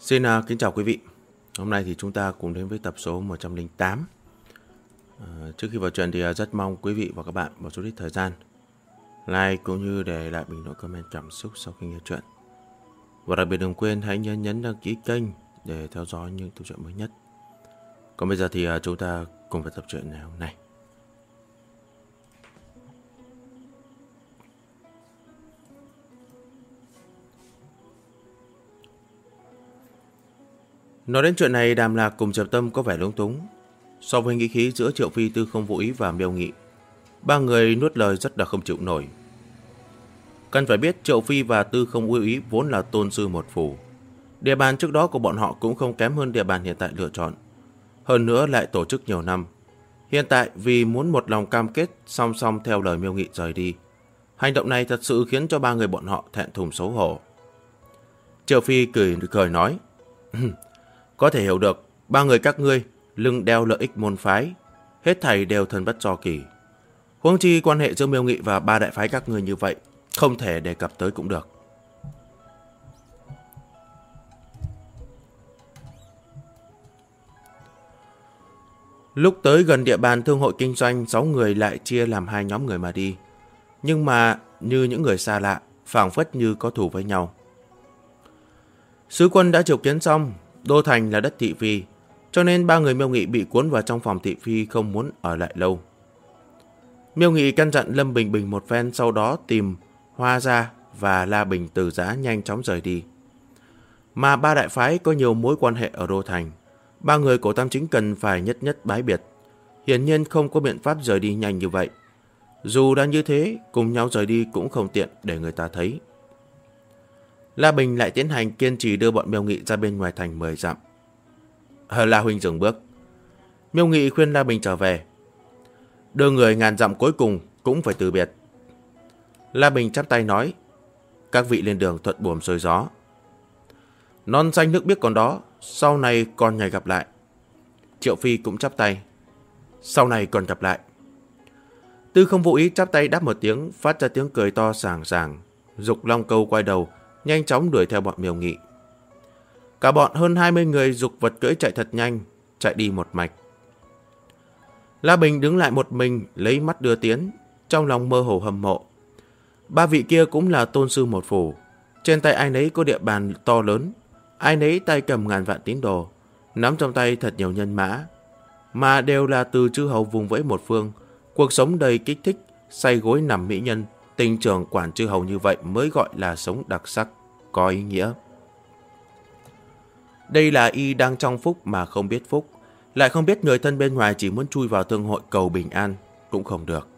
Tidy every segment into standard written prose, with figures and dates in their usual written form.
Xin kính chào quý vị. Hôm nay thì chúng ta cùng đến với tập số 108. Trước khi vào chuyện thì rất mong quý vị và các bạn một chút ít thời gian like cũng như để lại bình luận comment cảm xúc sau khi nghe chuyện. Và đặc biệt đừng quên hãy nhấn đăng ký kênh để theo dõi những câu chuyện mới nhất. Còn bây giờ thì chúng ta cùng vào tập truyện ngày hôm nay. Nói đến chuyện này, Đàm Lạc cùng Diệp Tâm có vẻ lúng túng. So với nghĩ khí giữa Triệu Phi, Tư Không Vô Ý và Miêu Nghị, ba người nuốt lời rất là không chịu nổi. Cần phải biết Triệu Phi và Tư Không Vô Ý vốn là tôn sư một phủ. Địa bàn trước đó của bọn họ cũng không kém hơn địa bàn hiện tại lựa chọn. Hơn nữa lại tổ chức nhiều năm. Hiện tại vì muốn một lòng cam kết song song theo lời Miêu Nghị rời đi. Hành động này thật sự khiến cho ba người bọn họ thẹn thùng xấu hổ. Triệu Phi cười nói: Có thể hiểu được, ba người các ngươi lưng đeo lợi ích môn phái, hết thảy đều thần bất do kỳ. Huống chi quan hệ giữa Miêu Nghị và ba đại phái các ngươi như vậy, không thể đề cập tới cũng được. Lúc tới gần địa bàn thương hội kinh doanh, 6 người lại chia làm hai nhóm người mà đi. Nhưng mà như những người xa lạ, phảng phất như có thù với nhau. Sứ quân đã triệu kiến xong, Đô Thành là đất thị phi, cho nên ba người Miêu Nghị bị cuốn vào trong phòng thị phi không muốn ở lại lâu. Miêu Nghị căn dặn Lâm Bình Bình một phen, sau đó tìm Hoa Gia và La Bình Từ Giá nhanh chóng rời đi. Mà ba đại phái có nhiều mối quan hệ ở Đô Thành, ba người Cổ Tam Chính cần phải nhất nhất bái biệt. Hiển nhiên không có biện pháp rời đi nhanh như vậy. Dù đã như thế, cùng nhau rời đi cũng không tiện để người ta thấy. La Bình lại tiến hành kiên trì đưa bọn Miêu Nghị ra bên ngoài thành 10 dặm. La huynh dừng bước. Miêu Nghị khuyên La Bình trở về. Đưa người ngàn dặm cuối cùng cũng phải từ biệt. La Bình chắp tay nói: Các vị lên đường thuận buồm xuôi gió. Non xanh nước biếc còn đó, sau này còn ngày gặp lại. Triệu Phi cũng chắp tay: Sau này còn gặp lại. Tư Không Vô Ý chắp tay đáp một tiếng, phát ra tiếng cười to sảng sảng. Dục Long Câu quay đầu, nhanh chóng đuổi theo bọn Miêu Nghị. Cả bọn hơn 20 người dục vật cưỡi chạy thật nhanh, chạy đi một mạch. La Bình đứng lại một mình, lấy mắt đưa tiến, trong lòng mơ hồ hâm mộ. Ba vị kia cũng là tôn sư một phủ, trên tay ai nấy có địa bàn to lớn, ai nấy tay cầm ngàn vạn tín đồ, nắm trong tay thật nhiều nhân mã, mà đều là từ chư hầu vùng vẫy một phương, cuộc sống đầy kích thích, say gối nằm mỹ nhân, tình trường quản chư hầu như vậy mới gọi là sống đặc sắc, có ý nghĩa. Đây là y đang trong phúc mà không biết phúc, lại không biết người thân bên ngoài chỉ muốn chui vào thương hội cầu bình an cũng không được.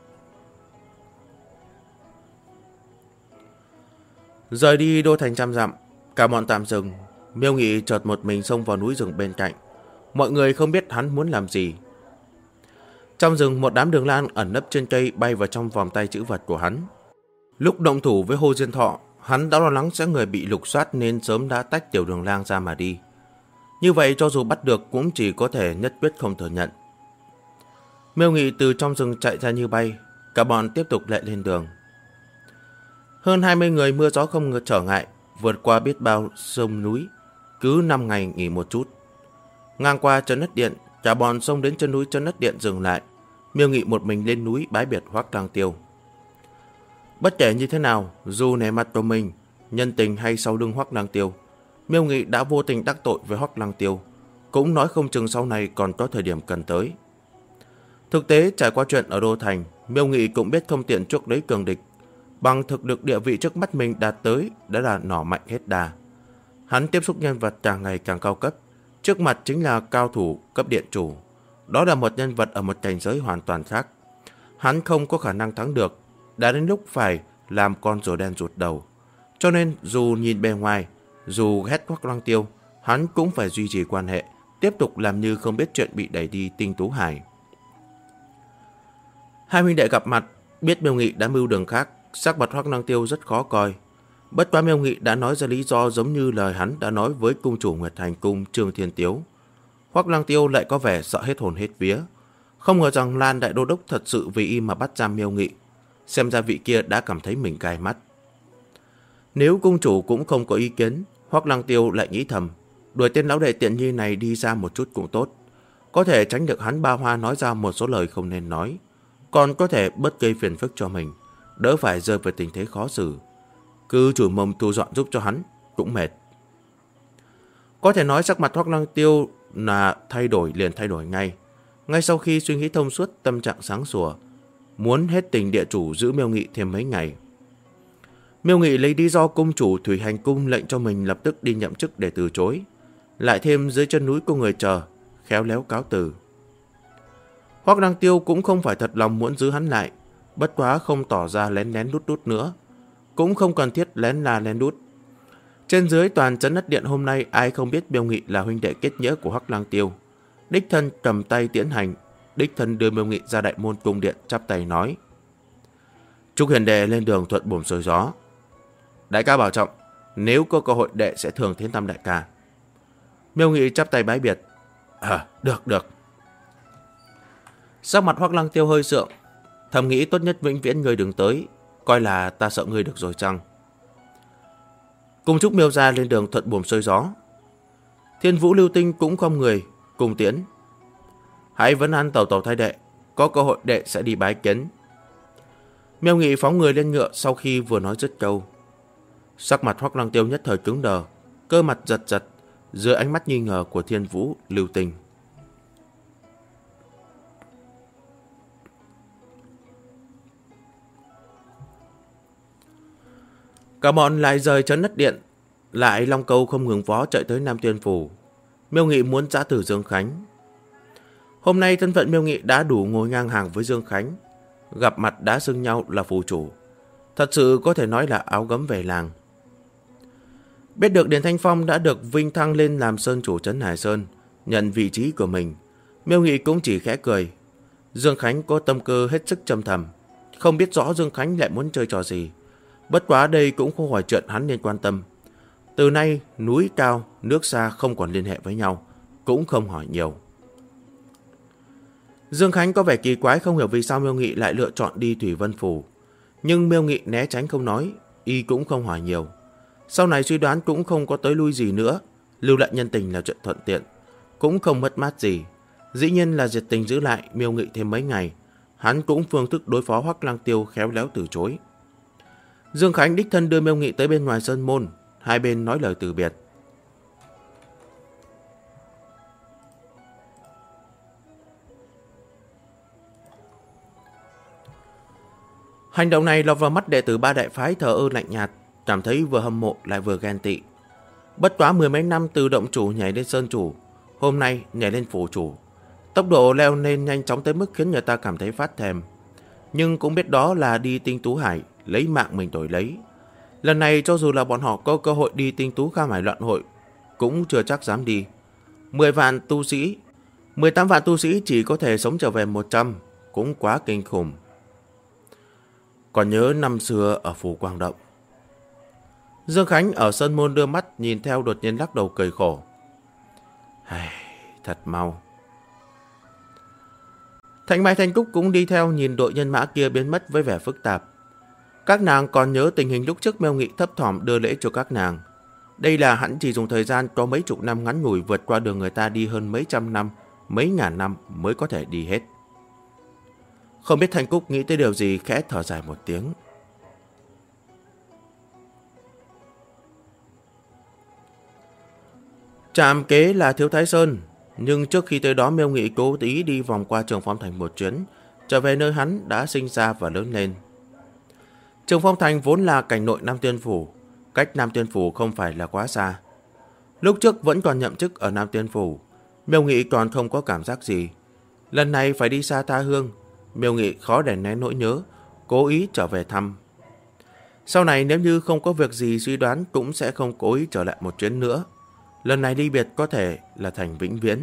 Rời đi Đô Thành trăm dặm, cả bọn tạm dừng. Miêu Nghị chợt một mình xông vào núi rừng bên cạnh. Mọi người không biết hắn muốn làm gì. Trong rừng, một đám đường lan ẩn nấp trên cây bay vào trong vòng tay chữ vật của hắn. Lúc động thủ với Hồ Diên Thọ, hắn đã lo lắng sẽ người bị lục soát nên sớm đã tách tiểu đường lang ra mà đi. Như vậy cho dù bắt được cũng chỉ có thể nhất quyết không thừa nhận. Miêu Nghị từ trong rừng chạy ra như bay, cả bọn tiếp tục lại lên đường. Hơn 20 người mưa gió không trở ngại, vượt qua biết bao sông núi, cứ 5 ngày nghỉ một chút. Ngang qua Trấn Ất Điện, cả bọn xông đến chân núi Trấn Ất Điện dừng lại. Miêu Nghị một mình lên núi bái biệt Hoắc Lăng Tiêu. Bất kể như thế nào, dù nể mặt của mình, nhân tình hay sau lưng Hoắc Lăng Tiêu, Miêu Nghị đã vô tình đắc tội với Hoắc Lăng Tiêu, cũng nói không chừng sau này còn có thời điểm cần tới. Thực tế trải qua chuyện ở Đô Thành, Miêu Nghị cũng biết không tiện chuốc lấy cường địch, bằng thực lực địa vị trước mắt mình đạt tới đã là nỏ mạnh hết đà. Hắn tiếp xúc nhân vật càng ngày càng cao cấp, trước mặt chính là cao thủ cấp điện chủ, đó là một nhân vật ở một cảnh giới hoàn toàn khác. Hắn không có khả năng thắng được, đã đến lúc phải làm con rùa đen rụt đầu. Cho nên dù nhìn bề ngoài, dù ghét Hoắc Lăng Tiêu, hắn cũng phải duy trì quan hệ, tiếp tục làm như không biết chuyện bị đẩy đi Tinh Tú Hải. Hai huynh đệ gặp mặt, biết Miêu Nghị đã mưu đường khác, sắc mặt Hoắc Lăng Tiêu rất khó coi. Bất quá Miêu Nghị đã nói ra lý do giống như lời hắn đã nói với cung chủ Nguyệt Hành Cung Trương Thiên Tiếu. Hoắc Lăng Tiêu lại có vẻ sợ hết hồn hết vía. Không ngờ rằng Lan Đại Đô Đốc thật sự vì y mà bắt giam Miêu Nghị. Xem ra vị kia đã cảm thấy mình gai mắt. Nếu cung chủ cũng không có ý kiến, Hoắc Lăng Tiêu lại nghĩ thầm, đuổi tên lão đệ tiện nhi này đi ra một chút cũng tốt. Có thể tránh được hắn ba hoa nói ra một số lời không nên nói, còn có thể bớt gây phiền phức cho mình, đỡ phải rơi vào tình thế khó xử. Cứ chủ mông thu dọn giúp cho hắn cũng mệt. Có thể nói sắc mặt Hoắc Lăng Tiêu là thay đổi liền thay đổi ngay. Ngay sau khi suy nghĩ thông suốt, tâm trạng sáng sủa, muốn hết tình địa chủ giữ Miêu Nghị thêm mấy ngày. Miêu Nghị lấy lý do cung chủ Thủy Hành Cung lệnh cho mình lập tức đi nhậm chức để từ chối. Lại thêm dưới chân núi có người chờ, khéo léo cáo từ. Hoắc Lăng Tiêu cũng không phải thật lòng muốn giữ hắn lại, bất quá không tỏ ra lén lén lút lút nữa, cũng không cần thiết lén la lén lút. Trên dưới toàn trấn Đất Điện hôm nay ai không biết Miêu Nghị là huynh đệ kết nghĩa của Hoắc Lăng Tiêu. Đích thân cầm tay tiễn hành, đích thân đưa Miêu Nghị ra đại môn cung điện, chắp tay nói: chúc hiền đệ lên đường thuận buồm xuôi gió. Đại ca bảo trọng, nếu có cơ hội đệ sẽ thường đến thăm đại ca. Miêu Nghị chắp tay bái biệt. Được. Sắc mặt Hoắc Lăng Tiêu hơi sượng, thầm nghĩ tốt nhất vĩnh viễn ngươi đừng tới, coi là ta sợ ngươi được rồi chăng. Cùng chúc Miêu gia lên đường thuận buồm xuôi gió. Thiên Vũ Lưu Tinh cũng không người cùng tiễn. Hãy vấn an tàu thay đệ, có cơ hội đệ sẽ đi bái kiến. Miêu Nghị phóng người lên ngựa, sau khi vừa nói dứt câu, sắc mặt Hoắc Lăng Tiêu nhất thời cứng đờ, cơ mặt giật dưới ánh mắt nghi ngờ của Thiên Vũ Lưu Tinh. Cả bọn lại rời trấn Đất Điện, lại long câu không ngừng vó chạy tới Nam Tuyên Phủ. Miêu Nghị muốn giã từ Dương Khánh. Hôm nay thân phận Miêu Nghị đã đủ ngồi ngang hàng với Dương Khánh, gặp mặt đã xưng nhau là phù chủ, thật sự có thể nói là áo gấm về làng. Biết được Điền Thanh Phong đã được vinh thăng lên làm sơn chủ trấn Hải Sơn, nhận vị trí của mình, Miêu Nghị cũng chỉ khẽ cười. Dương Khánh có tâm cơ hết sức châm thầm, không biết rõ Dương Khánh lại muốn chơi trò gì. Bất quá đây cũng không phải chuyện hắn nên quan tâm. Từ nay núi cao, nước xa không còn liên hệ với nhau, cũng không hỏi nhiều. Dương Khánh có vẻ kỳ quái, không hiểu vì sao Miêu Nghị lại lựa chọn đi Thủy Vân Phủ. Nhưng Miêu Nghị né tránh không nói, y cũng không hỏi nhiều. Sau này suy đoán cũng không có tới lui gì nữa, lưu lại nhân tình là chuyện thuận tiện, cũng không mất mát gì. Dĩ nhiên là diệt tình giữ lại Miêu Nghị thêm mấy ngày, hắn cũng phương thức đối phó Hoắc Lăng Tiêu khéo léo từ chối. Dương Khánh đích thân đưa Miêu Nghị tới bên ngoài sơn môn, hai bên nói lời từ biệt. Hành động này lọt vào mắt đệ tử ba đại phái thờ ơ lạnh nhạt, cảm thấy vừa hâm mộ lại vừa ghen tị. Bất quá mười mấy năm từ động chủ nhảy lên sơn chủ, hôm nay nhảy lên phủ chủ, tốc độ leo lên nhanh chóng tới mức khiến người ta cảm thấy phát thèm. Nhưng cũng biết đó là đi Tinh Tú Hải, lấy mạng mình đổi lấy. Lần này cho dù là bọn họ có cơ hội đi Tinh Tú Kham Hải loạn hội, cũng chưa chắc dám đi. 10 vạn tu sĩ, 18 vạn tu sĩ chỉ có thể sống trở về 100, cũng quá kinh khủng. Còn nhớ năm xưa ở Phủ Quang Động. Dương Khánh ở sân môn đưa mắt nhìn theo, đột nhiên lắc đầu cười khổ. Thật mau. Thanh Mai Thanh Cúc cũng đi theo nhìn đội nhân mã kia biến mất với vẻ phức tạp. Các nàng còn nhớ tình hình lúc trước Miêu Nghị thấp thỏm đưa lễ cho các nàng. Đây là hắn chỉ dùng thời gian có mấy chục năm ngắn ngủi vượt qua đường người ta đi hơn mấy trăm năm, mấy ngàn năm mới có thể đi hết. Không biết Thanh Cúc nghĩ tới điều gì, khẽ thở dài một tiếng. Trạm kế là Thiếu Thái Sơn, nhưng trước khi tới đó Miêu Nghị cố ý đi vòng qua Trường Phong Thành một chuyến, trở về nơi hắn đã sinh ra và lớn lên. Trường Phong Thành vốn là cảnh nội Nam Tuyên Phủ, cách Nam Tuyên Phủ không phải là quá xa. Lúc trước vẫn còn nhậm chức ở Nam Tuyên Phủ, Miêu Nghị còn không có cảm giác gì. Lần này phải đi xa tha hương, Miêu Nghị khó để nén nỗi nhớ, cố ý trở về thăm. Sau này nếu như không có việc gì suy đoán cũng sẽ không cố ý trở lại một chuyến nữa. Lần này ly biệt có thể là thành vĩnh viễn.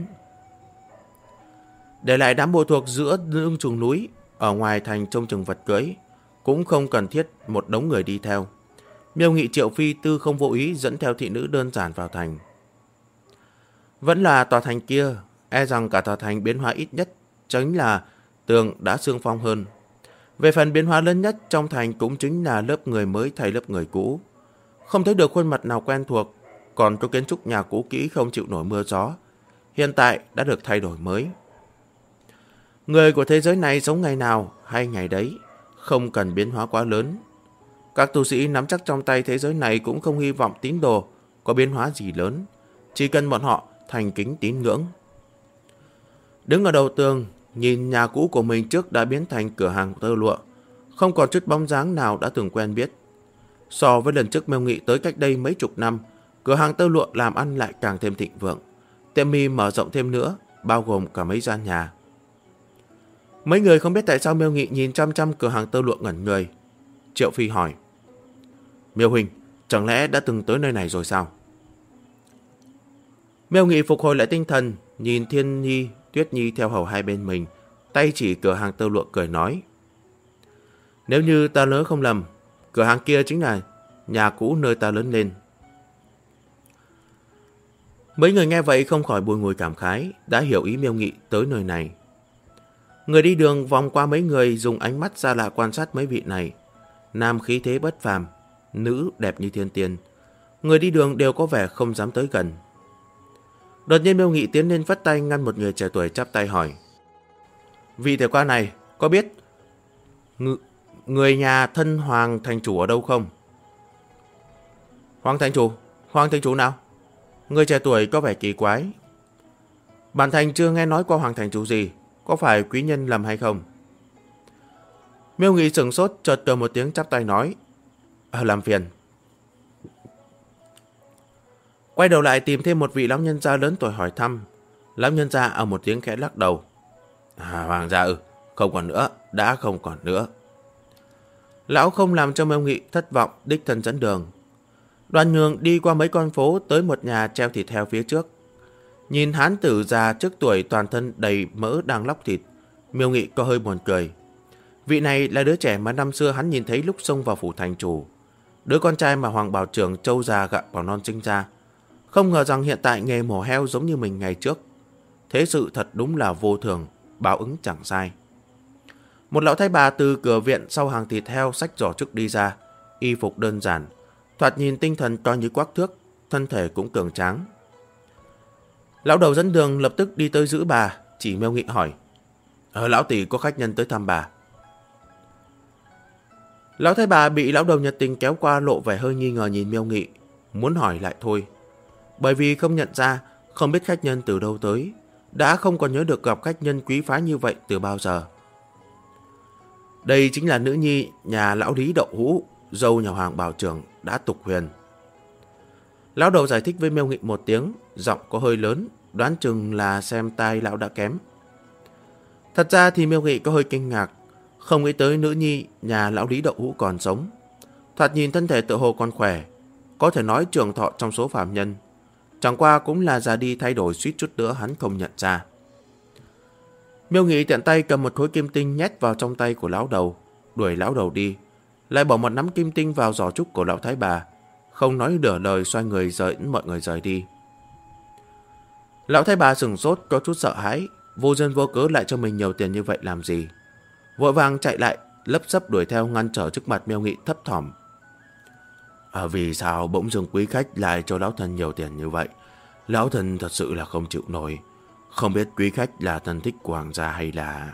Để lại đám bộ thuộc giữa lưng chừng núi, ở ngoài thành trông chừng vật cưỡi, cũng không cần thiết một đống người đi theo. Miêu Nghị triệu phi tư không vô ý dẫn theo thị nữ đơn giản vào thành. Vẫn là tòa thành kia, e rằng cả tòa thành biến hóa ít nhất chính là tường đã xương phong hơn. Về phần biến hóa lớn nhất trong thành cũng chính là lớp người mới thay lớp người cũ. Không thấy được khuôn mặt nào quen thuộc, còn có kiến trúc nhà cũ kỹ không chịu nổi mưa gió, hiện tại đã được thay đổi mới. Người của thế giới này sống ngày nào hay ngày đấy, không cần biến hóa quá lớn. Các tu sĩ nắm chắc trong tay thế giới này cũng không hy vọng tín đồ có biến hóa gì lớn, chỉ cần bọn họ thành kính tín ngưỡng. Đứng ở đầu tường, nhìn nhà cũ của mình trước đã biến thành cửa hàng tơ lụa, không còn chút bóng dáng nào đã từng quen biết. So với lần trước Miêu Nghị tới cách đây mấy chục năm, cửa hàng tơ lụa làm ăn lại càng thêm thịnh vượng. Tiệm mì mở rộng thêm nữa, bao gồm cả mấy gian nhà. Mấy người không biết tại sao Miêu Nghị nhìn chăm chăm cửa hàng tơ lụa ngẩn người. Triệu Phi hỏi: Miêu huynh, chẳng lẽ đã từng tới nơi này rồi sao? Miêu Nghị phục hồi lại tinh thần, nhìn Thiên Nhi, Tuyết Nhi theo hầu hai bên mình, tay chỉ cửa hàng tơ lụa cười nói: Nếu như ta nhớ không lầm, cửa hàng kia chính là nhà cũ nơi ta lớn lên. Mấy người nghe vậy không khỏi bùi ngùi cảm khái, đã hiểu ý Miêu Nghị tới nơi này. Người đi đường vòng qua mấy người, dùng ánh mắt xa lạ quan sát mấy vị này. Nam khí thế bất phàm, nữ đẹp như thiên tiên. Người đi đường đều có vẻ không dám tới gần. Đột nhiên Miêu Nghị tiến lên vất tay ngăn một người trẻ tuổi, chắp tay hỏi: Vị thể qua này có biết người nhà thân Hoàng thành chủ ở đâu không? Hoàng thành chủ? Hoàng thành chủ nào? Người trẻ tuổi có vẻ kỳ quái. Bản thành chưa nghe nói qua Hoàng thành chủ gì, có phải quý nhân lầm hay không? Miêu Nghị sửng sốt, chợt cười một tiếng, chắp tay nói: Làm phiền. Quay đầu lại tìm thêm một vị lão nhân gia lớn tuổi hỏi thăm. Lão nhân gia ở một tiếng khẽ lắc đầu: Hoàng gia không còn nữa, đã không còn nữa. Lão không làm cho Miêu Nghị thất vọng, đích thân dẫn đường. Đoàn nhường đi qua mấy con phố tới một nhà treo thịt heo phía trước. Nhìn hán tử già trước tuổi toàn thân đầy mỡ đang lóc thịt, Miêu Nghị có hơi buồn cười. Vị này là đứa trẻ mà năm xưa hắn nhìn thấy lúc xông vào phủ thành chủ, đứa con trai mà Hoàng bảo trưởng trâu già gặm bảo non sinh ra. Không ngờ rằng hiện tại nghề mổ heo giống như mình ngày trước. Thế sự thật đúng là vô thường, báo ứng chẳng sai. Một lão thái bà từ cửa viện sau hàng thịt heo xách giỏ trúc đi ra, y phục đơn giản, thoạt nhìn tinh thần to như quắc thước, thân thể cũng cường tráng. Lão đầu dẫn đường lập tức đi tới giữ bà, chỉ Miêu Nghị hỏi: Lão tỷ có khách nhân tới thăm bà. Lão thái bà bị lão đầu nhiệt tình kéo qua, lộ vẻ hơi nghi ngờ nhìn Miêu Nghị, muốn hỏi lại thôi, bởi vì không nhận ra, không biết khách nhân từ đâu tới, đã không còn nhớ được gặp khách nhân quý phái như vậy từ bao giờ. Đây chính là nữ nhi nhà lão Lý Đậu Hũ, dâu nhà Hoàng bảo trưởng đã tục huyền. Lão đầu giải thích với Miêu Nghị một tiếng, giọng có hơi lớn, đoán chừng là xem tai lão đã kém. Thật ra thì Miêu Nghị có hơi kinh ngạc, không nghĩ tới nữ nhi nhà lão Lý Đậu Hũ còn sống. Thoạt nhìn thân thể tự hồ còn khỏe, có thể nói trường thọ trong số phàm nhân. Chẳng qua cũng là già đi thay đổi, suýt chút nữa hắn không nhận ra. Miêu Nghị tiện tay cầm một khối kim tinh nhét vào trong tay của lão đầu, đuổi lão đầu đi, lại bỏ một nắm kim tinh vào giỏ trúc của lão thái bà, không nói nửa lời xoay người dẫn mọi người rời đi. Lão thái bà sửng sốt, có chút sợ hãi, vô duyên vô cớ lại cho mình nhiều tiền như vậy làm gì. Vội vàng chạy lại, lấp xấp đuổi theo, ngăn trở trước mặt Miêu Nghị, thấp thỏm: Vì sao bỗng dưng quý khách lại cho lão thần nhiều tiền như vậy? Lão thần thật sự là không chịu nổi. Không biết quý khách là thân thích của Hoàng gia hay là...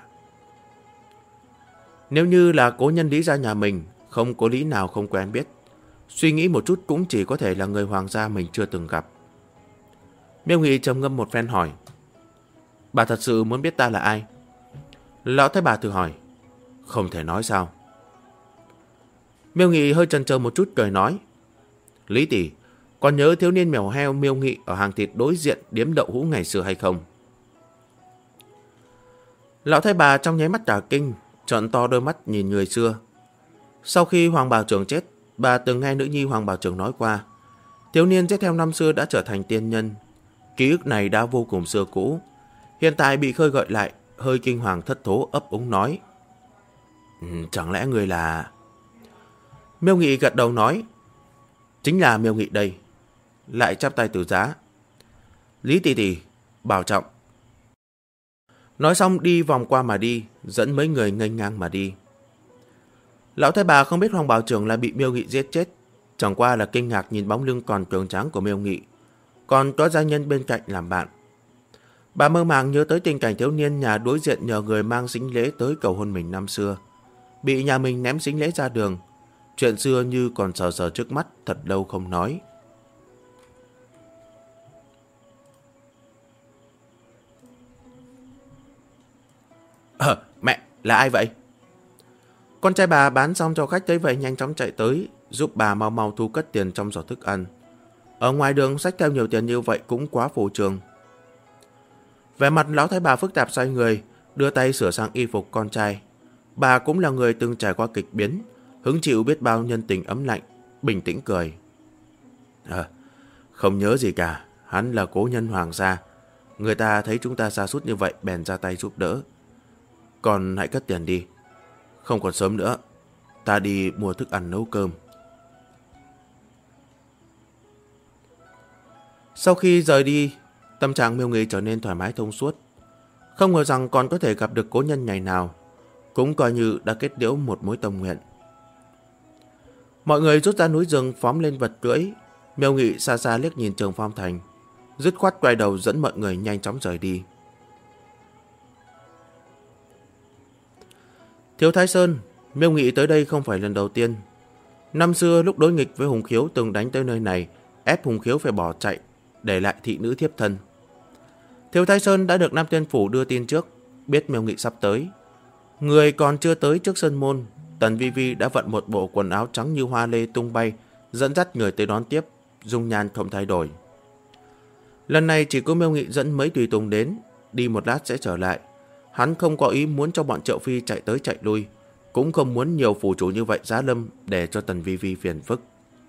Nếu như là cố nhân Lý gia nhà mình, không có lý nào không quen biết. Suy nghĩ một chút cũng chỉ có thể là người Hoàng gia mình chưa từng gặp. Miêu Nghị trầm ngâm một phen hỏi: Bà thật sự muốn biết ta là ai? Lão thái bà thử hỏi: Không thể nói sao? Miêu Nghị hơi chần chờ một chút cười nói: Lý tỷ, còn nhớ thiếu niên mèo heo Miêu Nghị ở hàng thịt đối diện điếm Đậu Hũ ngày xưa hay không? Lão thái bà trong nháy mắt cả kinh, trợn to đôi mắt nhìn người xưa. Sau khi Hoàng bảo trưởng chết, bà từng nghe nữ nhi Hoàng bảo trưởng nói qua, thiếu niên giết theo năm xưa đã trở thành tiên nhân. Ký ức này đã vô cùng xưa cũ, hiện tại bị khơi gợi lại, hơi kinh hoàng thất thố ấp úng nói: Chẳng lẽ người là... Miêu Nghị gật đầu nói: Chính là Miêu Nghị đây. Lại chắp tay từ giá: Lý tỷ tỷ, bảo trọng. Nói xong đi vòng qua mà đi, dẫn mấy người nghênh ngang mà đi. Lão thái bà không biết Hoàng bảo trưởng là bị Miêu Nghị giết chết, chẳng qua là kinh ngạc nhìn bóng lưng còn cường tráng của Miêu Nghị, còn có gia nhân bên cạnh làm bạn. Bà mơ màng nhớ tới tình cảnh thiếu niên nhà đối diện nhờ người mang sính lễ tới cầu hôn mình năm xưa, bị nhà mình ném sính lễ ra đường. Chuyện xưa như còn sờ sờ trước mắt, thật lâu không nói. Mẹ, là ai vậy? Con trai bà bán xong cho khách tới vậy nhanh chóng chạy tới, giúp bà mau mau thu cất tiền trong giỏ thức ăn. Ở ngoài đường xách theo nhiều tiền như vậy cũng quá phô trương. Vẻ mặt lão thái bà phức tạp xoay người, đưa tay sửa sang y phục con trai. Bà cũng là người từng trải qua kịch biến, hứng chịu biết bao nhân tình ấm lạnh, bình tĩnh cười. Không nhớ gì cả, hắn là cố nhân hoàng gia. Người ta thấy chúng ta sa sút như vậy bèn ra tay giúp đỡ. Con hãy cất tiền đi. Không còn sớm nữa, ta đi mua thức ăn nấu cơm. Sau khi rời đi, tâm trạng Miêu Nghị trở nên thoải mái thông suốt. Không ngờ rằng còn có thể gặp được cố nhân ngày nào, cũng coi như đã kết liễu một mối tâm nguyện. Mọi người rút ra núi rừng phóng lên vật cưỡi. Miêu Nghị xa xa liếc nhìn Trường Phong Thành, dứt khoát quay đầu dẫn mọi người nhanh chóng rời đi. Thiếu Thái Sơn, Miêu Nghị tới đây không phải lần đầu tiên. Năm xưa lúc đối nghịch với Hùng Khiếu từng đánh tới nơi này, ép Hùng Khiếu phải bỏ chạy, để lại thị nữ thiếp thân. Thiếu Thái Sơn đã được Nam Tiên Phủ đưa tin trước, biết Miêu Nghị sắp tới. Người còn chưa tới trước sân môn, Tần Vi Vi đã vận một bộ quần áo trắng như hoa lê tung bay, dẫn dắt người tới đón tiếp, dung nhan không thay đổi. Lần này chỉ có Miêu Nghị dẫn mấy tùy tùng đến, đi một lát sẽ trở lại. Hắn không có ý muốn cho bọn Triệu Phi chạy tới chạy lui, cũng không muốn nhiều phủ chủ như vậy giá lâm để cho Tần Vi Vi phiền phức.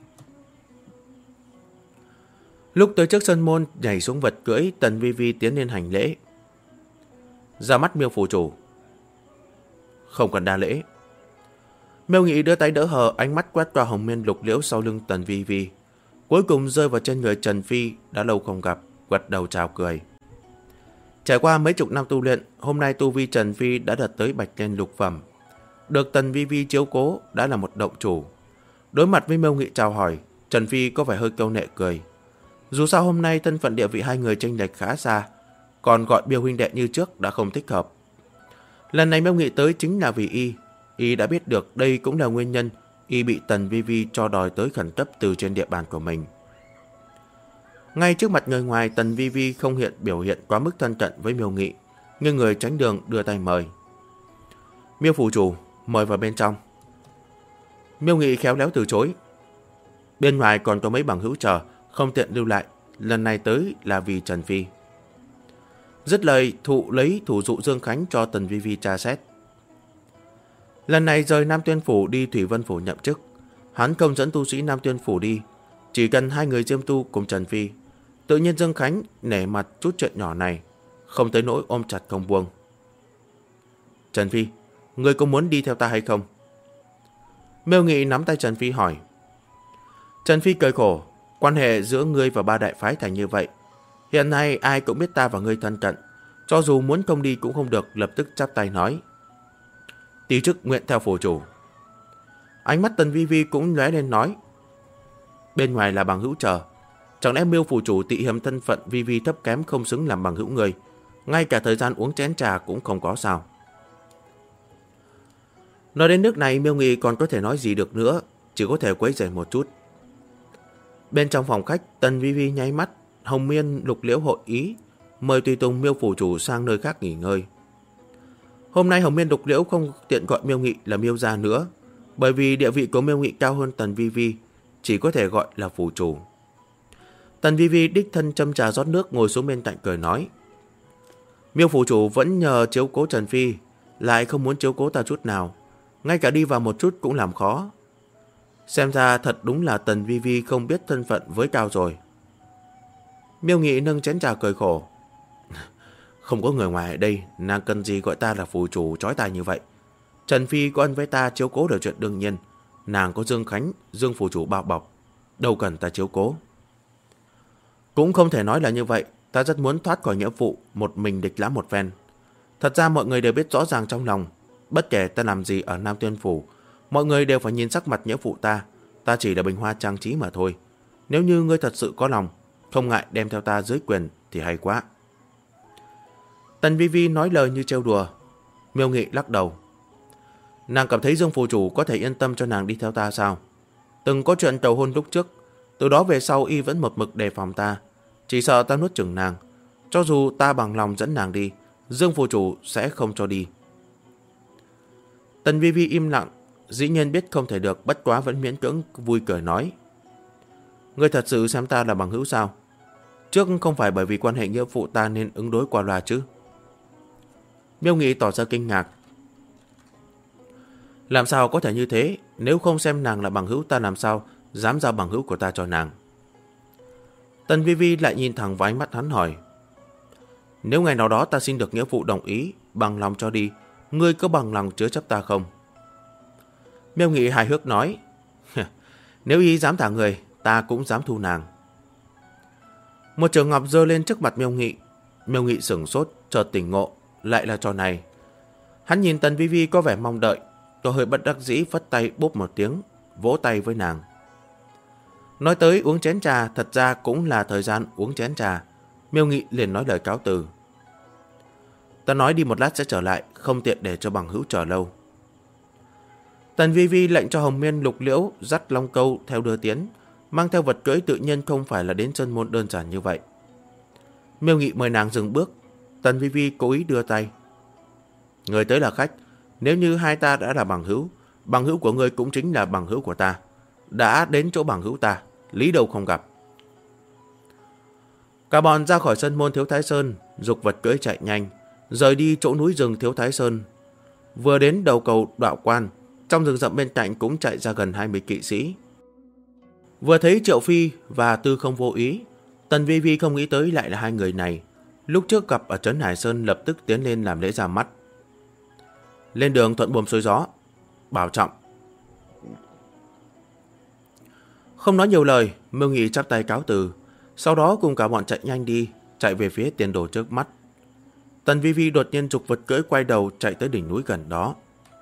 Lúc tới trước sân môn nhảy xuống vật cưỡi, Tần Vi Vi tiến lên hành lễ. Ra mắt Miêu phủ chủ. Không cần đa lễ. Miêu Nghị đưa tay đỡ hờ, ánh mắt quét qua hồng miên lục liễu sau lưng Tần Vi Vi, cuối cùng rơi vào trên người Trần Phi đã lâu không gặp, gật đầu chào cười. Trải qua mấy chục năm tu luyện, hôm nay tu vi Trần Phi đã đạt tới bạch lên lục phẩm, được Tần Vi Vi chiếu cố đã là một động chủ. Đối mặt với Miêu Nghị chào hỏi, Trần Phi có vẻ hơi câu nệ cười. Dù sao hôm nay thân phận địa vị hai người chênh lệch khá xa, còn gọi Miêu huynh đệ như trước đã không thích hợp. Lần này Miêu Nghị tới chính là vì y đã biết được đây cũng là nguyên nhân y bị Tần Vi Vi cho đòi tới khẩn cấp từ trên địa bàn của mình. Ngay trước mặt người ngoài, Tần Vi Vi không biểu hiện quá mức thân cận với Miêu Nghị, nhưng người tránh đường đưa tay mời. Miêu phủ chủ, mời vào bên trong. Miêu Nghị khéo léo từ chối. Bên ngoài còn có mấy bằng hữu chờ, không tiện lưu lại, lần này tới là vì Trần Phi. Dứt lời, thụ lấy thủ dụ Dương Khánh cho Tần Vi Vi tra xét. Lần này rời Nam Tuyên Phủ đi Thủy Vân Phủ nhậm chức, hắn không dẫn tu sĩ Nam Tuyên Phủ đi, chỉ cần hai người Diêm Tu cùng Trần Phi. Tự nhiên Dương Khánh nể mặt chút chuyện nhỏ này, không tới nỗi ôm chặt không buông. Trần Phi, ngươi có muốn đi theo ta hay không? Miêu Nghị nắm tay Trần Phi hỏi. Trần Phi cười khổ, quan hệ giữa ngươi và ba đại phái thành như vậy. Hiện nay ai cũng biết ta và ngươi thân cận, cho dù muốn không đi cũng không được, lập tức chắp tay nói. Tí chức nguyện theo phủ chủ. Ánh mắt Tần Vi Vi cũng lóe lên nói. Bên ngoài là bằng hữu chờ, chẳng lẽ Miêu phủ chủ tị hiềm thân phận Vi Vi thấp kém không xứng làm bằng hữu người, ngay cả thời gian uống chén trà cũng không có sao? Nói đến nước này, Miêu Nghị còn có thể nói gì được nữa, chỉ có thể quấy rầy một chút. Bên trong phòng khách, Tần Vi Vi nháy mắt, hồng miên lục liễu hội ý mời tùy tùng Miêu phủ chủ sang nơi khác nghỉ ngơi. Hôm nay hồng miên lục liễu không tiện gọi Miêu Nghị là Miêu gia nữa, bởi vì địa vị của Miêu Nghị cao hơn Tần Vi Vi, chỉ có thể gọi là phủ chủ. Tần Vi Vi đích thân châm trà rót nước, ngồi xuống bên cạnh cười nói. Miêu phủ chủ vẫn nhờ chiếu cố Trần Phi, lại không muốn chiếu cố ta chút nào, ngay cả đi vào một chút cũng làm khó. Xem ra thật đúng là Tần Vi Vi không biết thân phận với cao rồi. Miêu Nghị nâng chén trà cười khổ. Không có người ngoài ở đây, nàng cần gì gọi ta là phủ chủ chói tai như vậy. Trần Phi có ân với ta, chiếu cố là chuyện đương nhiên. Nàng có Dương Khánh, Dương phủ chủ bao bọc, đâu cần ta chiếu cố. Cũng không thể nói là như vậy, ta rất muốn thoát khỏi nghĩa vụ một mình địch lãm một phen. Thật ra mọi người đều biết rõ ràng trong lòng, bất kể ta làm gì ở Nam Tuyên Phủ, mọi người đều phải nhìn sắc mặt nghĩa vụ ta chỉ là bình hoa trang trí mà thôi. Nếu như ngươi thật sự có lòng, không ngại đem theo ta dưới quyền thì hay quá. Tần Vi Vi nói lời như trêu đùa. Miêu Nghị lắc đầu. Nàng cảm thấy Dương phủ chủ có thể yên tâm cho nàng đi theo ta sao? Từng có chuyện tàu hôn lúc trước, từ đó về sau y vẫn một mực đề phòng ta, chỉ sợ ta nuốt chửng nàng. Cho dù ta bằng lòng dẫn nàng đi, Dương phủ chủ sẽ không cho đi. Tần Vi Vi im lặng, dĩ nhiên biết không thể được, bất quá vẫn miễn cưỡng vui cười nói. Ngươi thật sự xem ta là bằng hữu sao? Trước không phải bởi vì quan hệ nghĩa phụ ta nên ứng đối qua loa chứ? Miêu Nghị tỏ ra kinh ngạc. Làm sao có thể như thế? Nếu không xem nàng là bằng hữu, ta làm sao dám giao bằng hữu của ta cho nàng? Tần Vi Vi lại nhìn thẳng vào ánh mắt hắn hỏi. Nếu ngày nào đó ta xin được nghĩa phụ đồng ý, bằng lòng cho đi, ngươi có bằng lòng chứa chấp ta không? Miêu Nghị hài hước nói. Nếu y dám thả người, ta cũng dám thu nàng. Một trường ngọc giơ lên trước mặt Miêu Nghị. Miêu Nghị sửng sốt, chợt tỉnh ngộ, lại là trò này. Hắn nhìn Tần Vi Vi có vẻ mong đợi, tôi hơi bất đắc dĩ phất tay bốp một tiếng, vỗ tay với nàng. Nói tới uống chén trà, thật ra cũng là thời gian uống chén trà. Miêu Nghị liền nói lời cáo từ. Ta nói đi một lát sẽ trở lại, không tiện để cho bằng hữu chờ lâu. Tần Vi Vi lệnh cho Hồng Miên Lục Liễu dắt Long Câu theo đưa tiến, mang theo vật cưỡi tự nhiên không phải là đến sơn môn đơn giản như vậy. Miêu Nghị mời nàng dừng bước. Tần Vi Vi cố ý đưa tay. Người tới là khách, nếu như hai ta đã là bằng hữu của ngươi cũng chính là bằng hữu của ta. Đã đến chỗ bằng hữu ta, lý đâu không gặp. Cả bọn ra khỏi sân môn Thiếu Thái Sơn, giục vật cưỡi chạy nhanh, rời đi chỗ núi rừng Thiếu Thái Sơn. Vừa đến đầu cầu Đạo Quan, trong rừng rậm bên cạnh cũng chạy ra gần 20 kỵ sĩ. Vừa thấy Triệu Phi và Tư Không Vô Ý, Tần Vi Vi không nghĩ tới lại là hai người này. Lúc trước gặp ở trấn Hải Sơn lập tức tiến lên làm lễ ra mắt. Lên đường thuận buồm xuôi gió, bảo trọng. Không nói nhiều lời, Miêu Nghị chắp tay cáo từ, sau đó cùng cả bọn chạy nhanh đi, chạy về phía tiền đồ trước mắt. Tần Vi Vi đột nhiên giục vật cưỡi quay đầu chạy tới đỉnh núi gần đó.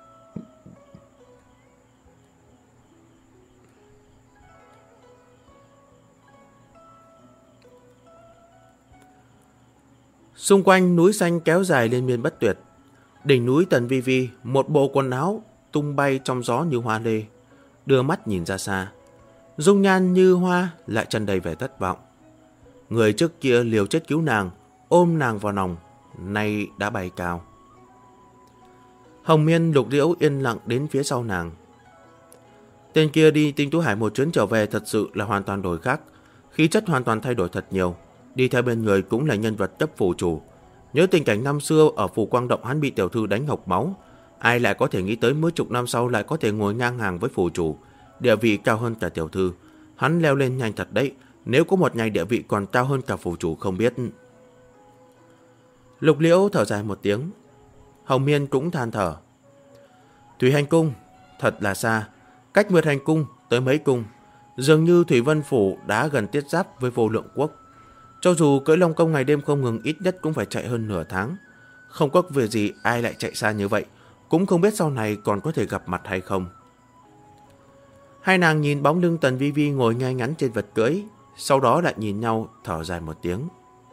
Xung quanh núi xanh kéo dài liên miên bất tuyệt. Đỉnh núi Tần Vi Vi, một bộ quần áo tung bay trong gió như hoa lê, đưa mắt nhìn ra xa. Dung nhan như hoa lại tràn đầy vẻ thất vọng. Người trước kia liều chết cứu nàng, ôm nàng vào lòng, nay đã bay cao. Hồng Miên Lục Liễu yên lặng đến phía sau nàng. Tên kia đi Tinh Tú Hải một chuyến trở về thật sự là hoàn toàn đổi khác, khí chất hoàn toàn thay đổi thật nhiều. Đi theo bên người cũng là nhân vật cấp phủ chủ. Nhớ tình cảnh năm xưa ở Phủ Quang Động hắn bị tiểu thư đánh hộc máu, ai lại có thể nghĩ tới mấy chục năm sau lại có thể ngồi ngang hàng với phủ chủ, địa vị cao hơn cả tiểu thư. Hắn leo lên nhanh thật đấy, nếu có một ngày địa vị còn cao hơn cả phủ chủ không biết. Lục Liễu thở dài một tiếng. Hồng Miên cũng than thở. Thủy Hành Cung thật là xa, cách Nguyệt Hành Cung tới mấy cung, dường như Thủy Vân Phủ đã gần tiếp giáp với Vô Lượng Quốc. Cho dù cưỡi Long Công ngày đêm không ngừng, ít nhất cũng phải chạy hơn nửa tháng. Không có việc gì ai lại chạy xa như vậy, cũng không biết sau này còn có thể gặp mặt hay không. Hai nàng nhìn bóng lưng Tần Vi Vi ngồi ngay ngắn trên vật cưỡi, sau đó lại nhìn nhau thở dài một tiếng.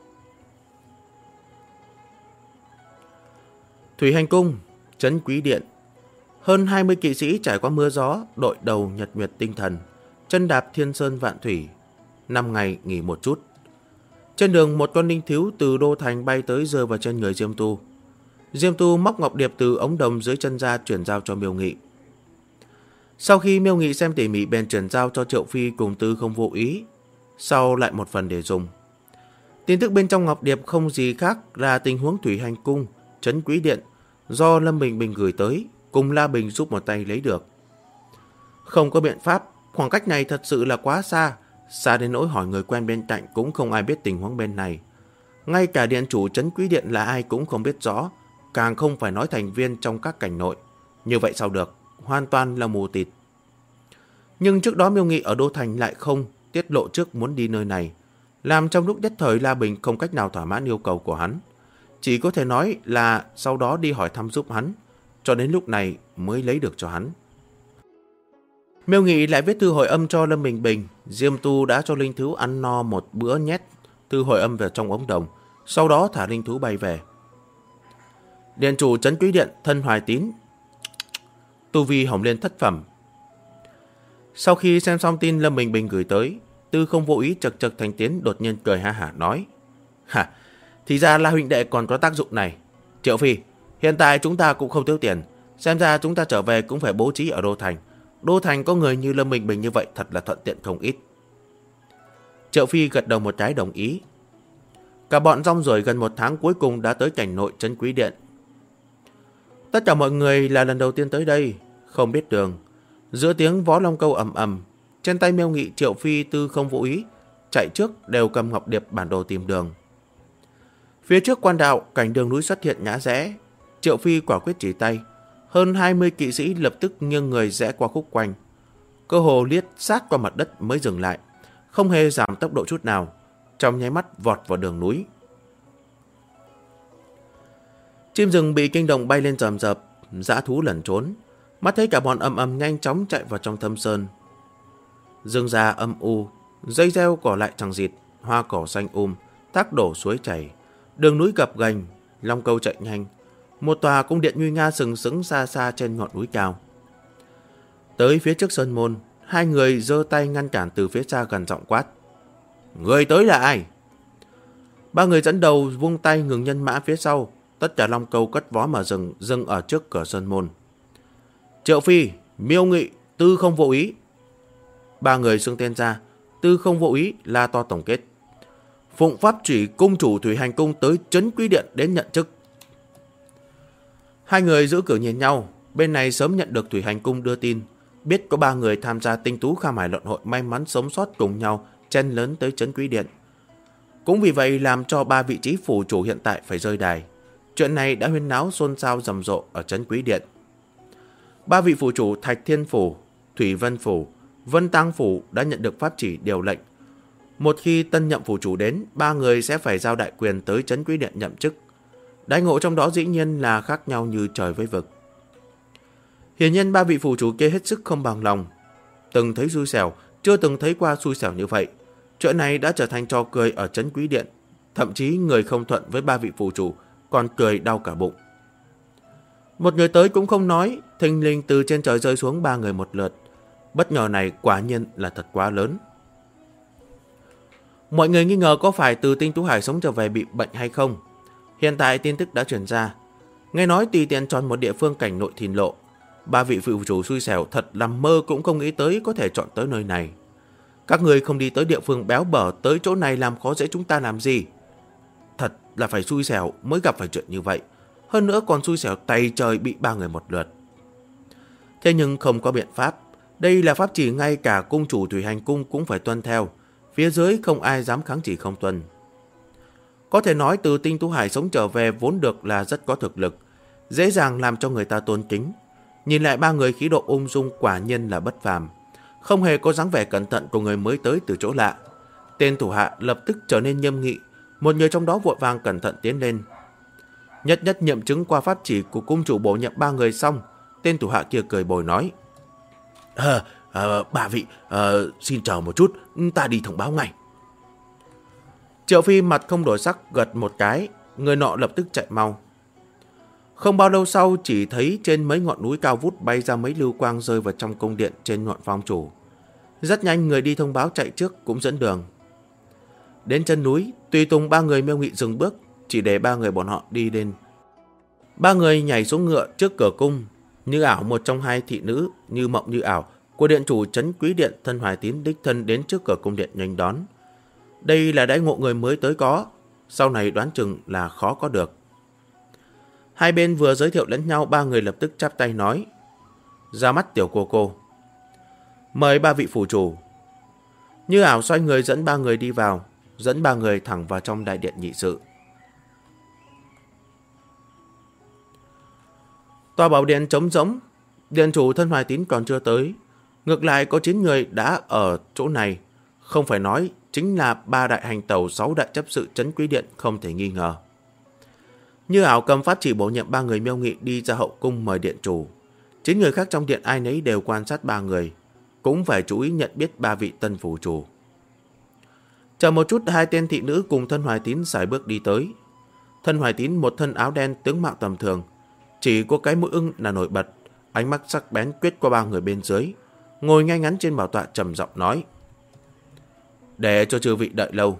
Thủy Hành Cung, trấn Quý Điện. Hơn 20 kỵ sĩ trải qua mưa gió, đội đầu nhật nguyệt tinh thần, chân đạp thiên sơn vạn thủy. 5 ngày nghỉ một chút. Trên đường một con linh thiếu từ đô thành bay tới rơi vào chân người Diêm Tu. Diêm Tu móc ngọc điệp từ ống đồng dưới chân ra chuyển giao cho Miêu Nghị. Sau khi Miêu Nghị xem tỉ mỉ bèn chuyển giao cho Triệu Phi cùng Tư Không Vô Ý, sau lại một phần để dùng. Tin tức bên trong ngọc điệp không gì khác là tình huống Thủy Hành Cung, trấn Quý Điện do Lâm Bình Bình gửi tới, cùng La Bình giúp một tay lấy được. Không có biện pháp, khoảng cách này thật sự là quá xa, xa đến nỗi hỏi người quen bên cạnh cũng không ai biết tình huống bên này. Ngay cả điện chủ trấn Quý Điện là ai cũng không biết rõ, càng không phải nói thành viên trong các cảnh nội. Như vậy sao được, hoàn toàn là mù tịt. Nhưng trước đó Miêu Nghị ở Đô Thành lại không tiết lộ trước muốn đi nơi này, làm trong lúc nhất thời La Bình không cách nào thỏa mãn yêu cầu của hắn. Chỉ có thể nói là sau đó đi hỏi thăm giúp hắn, cho đến lúc này mới lấy được cho hắn. Miêu Nghị lại viết thư hồi âm cho Lâm Bình Bình. Diêm Tu đã cho linh thú ăn no một bữa, nhét thư hồi âm vào trong ống đồng, sau đó thả linh thú bay về. Điện chủ Trấn Quý Điện Thân Hoài Tín, tu vi hồng lên thất phẩm. Sau khi xem xong tin Lâm Bình Bình gửi tới, Tư Không Vô Ý chật chật thành tiếng đột nhiên cười ha hả nói: Hả, thì ra là huynh đệ còn có tác dụng này. Triệu Phi, hiện tại chúng ta cũng không thiếu tiền, xem ra chúng ta trở về cũng phải bố trí ở Đô Thành. Đô Thành có người như Lâm Bình Bình như vậy thật là thuận tiện không ít. Triệu Phi gật đầu một cái đồng ý. Cả bọn rong ruổi gần một tháng cuối cùng đã tới cảnh nội Trấn Quý Điện. Tất cả mọi người là lần đầu tiên tới đây, không biết đường. Giữa tiếng vó long câu ầm ầm, trên tay Miêu Nghị, Triệu Phi, Tư Không Vô Ý chạy trước đều cầm ngọc điệp bản đồ tìm đường. Phía trước quan đạo, cảnh đường núi xuất hiện ngã rẽ. Triệu Phi quả quyết chỉ tay, hơn 20 kỵ sĩ lập tức nghiêng người rẽ qua khúc quanh. Cơ hồ liếc sát qua mặt đất mới dừng lại, không hề giảm tốc độ chút nào, trong nháy mắt vọt vào đường núi. Chim rừng bị kinh động bay lên rầm rập, dã thú lẩn trốn. Mắt thấy cả bọn ầm ầm nhanh chóng chạy vào trong thâm sơn. Rừng già âm u, dây reo cỏ lại chằng rịt, hoa cỏ xanh thác đổ suối chảy, đường núi gập ghềnh, long câu chạy nhanh. Một tòa cung điện nguy nga sừng sững xa xa trên ngọn núi cao. Tới phía trước sơn môn, hai người giơ tay ngăn cản từ phía xa, gần giọng quát: Người tới là ai? Ba người dẫn đầu vung tay ngừng nhân mã phía sau. Tất cả long câu cất vó mà dừng ở trước cửa sơn môn. Triệu Phi, Miêu Nghị, Tư Không Vô Ý. Ba người xưng tên ra. Tư Không Vô Ý la to tổng kết: Phụng pháp chỉ cung chủ Thủy Hành Cung tới Trấn Quý Điện đến nhận chức. Hai người giữ cửa nhìn nhau. Bên này sớm nhận được Thủy Hành Cung đưa tin, biết có ba người tham gia tinh tú Kham Hải luận hội may mắn sống sót cùng nhau chen lớn tới Trấn Quý Điện. Cũng vì vậy làm cho ba vị trí phủ chủ hiện tại phải rơi đài. Chuyện này đã huyên náo xôn xao rầm rộ ở Trấn Quý Điện. Ba vị phủ chủ Thạch Thiên Phủ, Thủy Vân Phủ, Vân Tăng Phủ đã nhận được pháp chỉ điều lệnh. Một khi tân nhậm phủ chủ đến, ba người sẽ phải giao đại quyền tới Trấn Quý Điện nhậm chức. Đãi ngộ trong đó dĩ nhiên là khác nhau như trời với vực. Hiển nhiên ba vị phủ chủ kia hết sức không bằng lòng. Từng thấy xui xẻo, chưa từng thấy qua xui xẻo như vậy. Chuyện này đã trở thành trò cười ở Trấn Quý Điện. Thậm chí người không thuận với ba vị phủ chủ còn cười đau cả bụng. Một người tới cũng không nói, thình lình từ trên trời rơi xuống ba người một lượt. Bất ngờ này quả nhiên là thật quá lớn. Mọi người nghi ngờ có phải từ Tinh Tú Hải sống trở về bị bệnh hay không. Hiện tại tin tức đã truyền ra. Nghe nói tùy tiện chọn một địa phương cảnh nội thìn lộ. Ba vị phủ chủ xui xẻo thật làm mơ cũng không nghĩ tới có thể chọn tới nơi này. Các người không đi tới địa phương béo bở, tới chỗ này làm khó dễ chúng ta làm gì? Thật là phải xui xẻo mới gặp phải chuyện như vậy. Hơn nữa còn xui xẻo tay trời bị ba người một lượt. Thế nhưng không có biện pháp. Đây là pháp chỉ ngay cả cung chủ Thủy Hành Cung cũng phải tuân theo. Phía dưới không ai dám kháng chỉ không tuân. Có thể nói từ Tinh Tú Hải sống trở về vốn được là rất có thực lực, dễ dàng làm cho người ta tôn kính. Nhìn lại ba người khí độ ung dung quả nhiên là bất phàm, không hề có dáng vẻ cẩn thận của người mới tới từ chỗ lạ. Tên thủ hạ lập tức trở nên nghiêm nghị, một người trong đó vội vàng cẩn thận tiến lên. Nhất nhất nghiệm chứng qua pháp chỉ của cung chủ bổ nhiệm ba người xong, tên thủ hạ kia cười bồi nói: Bà vị, xin chờ một chút, ta đi thông báo ngay. Triệu Phi mặt không đổi sắc gật một cái, người nọ lập tức chạy mau. Không bao lâu sau chỉ thấy trên mấy ngọn núi cao vút bay ra mấy lưu quang rơi vào trong cung điện trên ngọn phong chủ. Rất nhanh người đi thông báo chạy trước cũng dẫn đường. Đến chân núi, tùy tùng ba người Miêu Nghị dừng bước, chỉ để ba người bọn họ đi lên. Ba người nhảy xuống ngựa trước cửa cung. Như Ảo, một trong hai thị nữ Như Mộng Như Ảo của điện chủ Trấn Quý Điện Thân Hoài Tín đích thân đến trước cửa cung điện nghênh đón. Đây là đãi ngộ người mới tới có, sau này đoán chừng là khó có được. Hai bên vừa giới thiệu lẫn nhau, ba người lập tức chắp tay nói: Ra mắt tiểu cô. Mời ba vị phủ chủ. Như Ảo xoay người dẫn ba người đi vào, dẫn ba người thẳng vào trong đại điện nghị sự. Tòa bảo điện trống rỗng, điện chủ Thân Hoài Tín còn chưa tới. Ngược lại có 9 người đã ở chỗ này, không phải nói chính là 3 đại hành tẩu 6 đại chấp sự Trấn Quý Điện không thể nghi ngờ. Như Ảo cầm pháp chỉ bổ nhiệm 3 người Miêu Nghị đi ra hậu cung mời điện chủ. 9 người khác trong điện ai nấy đều quan sát 3 người. cũng phải chú ý nhận biết ba vị tân phủ chủ. Chờ một chút, hai tên thị nữ cùng Thân Hoài Tín sải bước đi tới. Thân Hoài Tín một thân áo đen, tướng mạo tầm thường, chỉ có cái mũi ưng là nổi bật, ánh mắt sắc bén quét qua ba người bên dưới, ngồi ngay ngắn trên bảo tọa trầm giọng nói: "Để cho chư vị đợi lâu."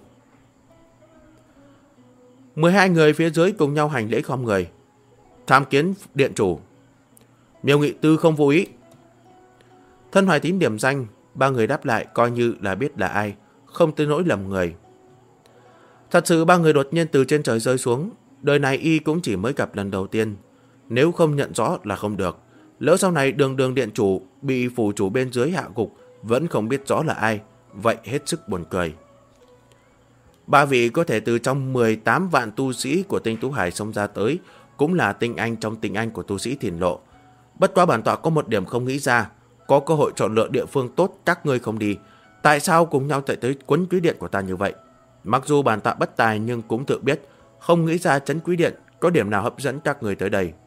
12 người phía dưới cùng nhau hành lễ khom người. "Tham kiến điện chủ." "Miêu Nghị Tư không vô ý." Thân Hoài Tín điểm danh, ba người đáp lại coi như là biết là ai, không tới nỗi lầm người. Thật sự ba người đột nhiên từ trên trời rơi xuống, đời này y cũng chỉ mới gặp lần đầu tiên, nếu không nhận rõ là không được. Lỡ sau này đường điện chủ bị phủ chủ bên dưới hạ gục vẫn không biết rõ là ai, vậy hết sức buồn cười. Ba vị có thể từ trong 18 vạn tu sĩ của Tinh Tú Hải xông ra tới, cũng là tinh anh trong tinh anh của tu sĩ Thiền Lộ. Bất quá bản tọa có một điểm không nghĩ ra, có cơ hội chọn lựa địa phương tốt các ngươi không đi, tại sao cùng nhau chạy tới Quấn Quý Điện của ta như vậy? Mặc dù bản tọa bất tài nhưng cũng tự biết, không nghĩ ra Trấn Quý Điện có điểm nào hấp dẫn các người tới đây.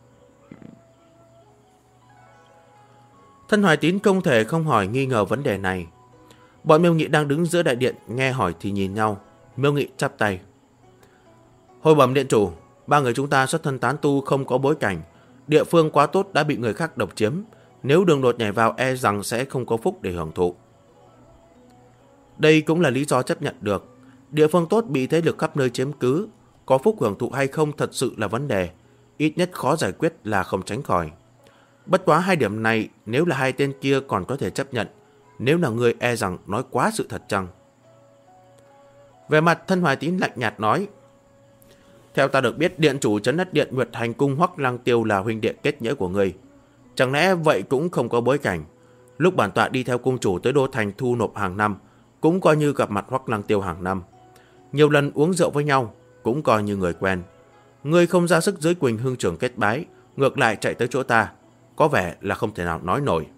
Thân Hoài Tín không thể không hỏi nghi ngờ vấn đề này. Bọn Miêu Nghị đang đứng giữa đại điện nghe hỏi thì nhìn nhau. Miêu Nghị chắp tay: "Hồi bẩm điện chủ, ba người chúng ta xuất thân tán tu không có bối cảnh, địa phương quá tốt đã bị người khác độc chiếm, nếu đường đột nhảy vào e rằng sẽ không có phúc để hưởng thụ." Đây cũng là lý do chấp nhận được. Địa phương tốt bị thế lực khắp nơi chiếm cứ, có phúc hưởng thụ hay không thật sự là vấn đề, ít nhất khó giải quyết là không tránh khỏi. Bất quá hai điểm này nếu là hai tên kia còn có thể chấp nhận, nếu là người e rằng nói quá sự thật chăng? Về mặt Thân Hoài Tín lạnh nhạt nói: "Theo ta được biết, điện chủ Trấn Đất Điện Nguyệt Hành Cung Hoắc Lăng Tiêu là huynh đệ kết nghĩa của người. Chẳng lẽ vậy cũng không có bối cảnh? Lúc bản tọa đi theo cung chủ tới đô thành thu nộp hàng năm, cũng coi như gặp mặt Hoắc Lăng Tiêu hàng năm. Nhiều lần uống rượu với nhau, cũng coi như người quen. Ngươi không ra sức dưới Quỳnh Hương trưởng kết bái, ngược lại chạy tới chỗ ta, có vẻ là không thể nào nói nổi."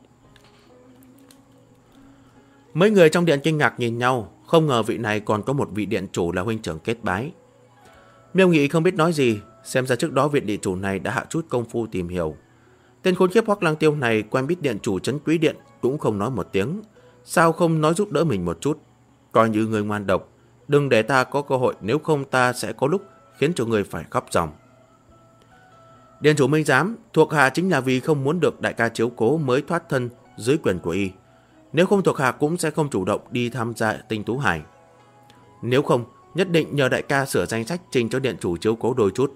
Mấy người trong điện kinh ngạc nhìn nhau, không ngờ vị này còn có một vị điện chủ là huynh trưởng kết bái. Miêu Nghị không biết nói gì, xem ra trước đó vị điện chủ này đã hạ chút công phu tìm hiểu. Tên khốn kiếp Hoắc Lăng Tiêu này quen biết điện chủ Trấn Quý Điện cũng không nói một tiếng, sao không nói giúp đỡ mình một chút? Coi như người ngoan độc, đừng để ta có cơ hội, nếu không ta sẽ có lúc khiến cho người phải khóc ròng. Điện chủ minh giám, thuộc hạ chính là vì không muốn được đại ca chiếu cố mới thoát thân dưới quyền của y. Nếu không thuộc hạ cũng sẽ không chủ động đi tham gia Tinh Tú Hải. Nếu không, nhất định nhờ đại ca sửa danh sách trình cho điện chủ chiếu cố đôi chút.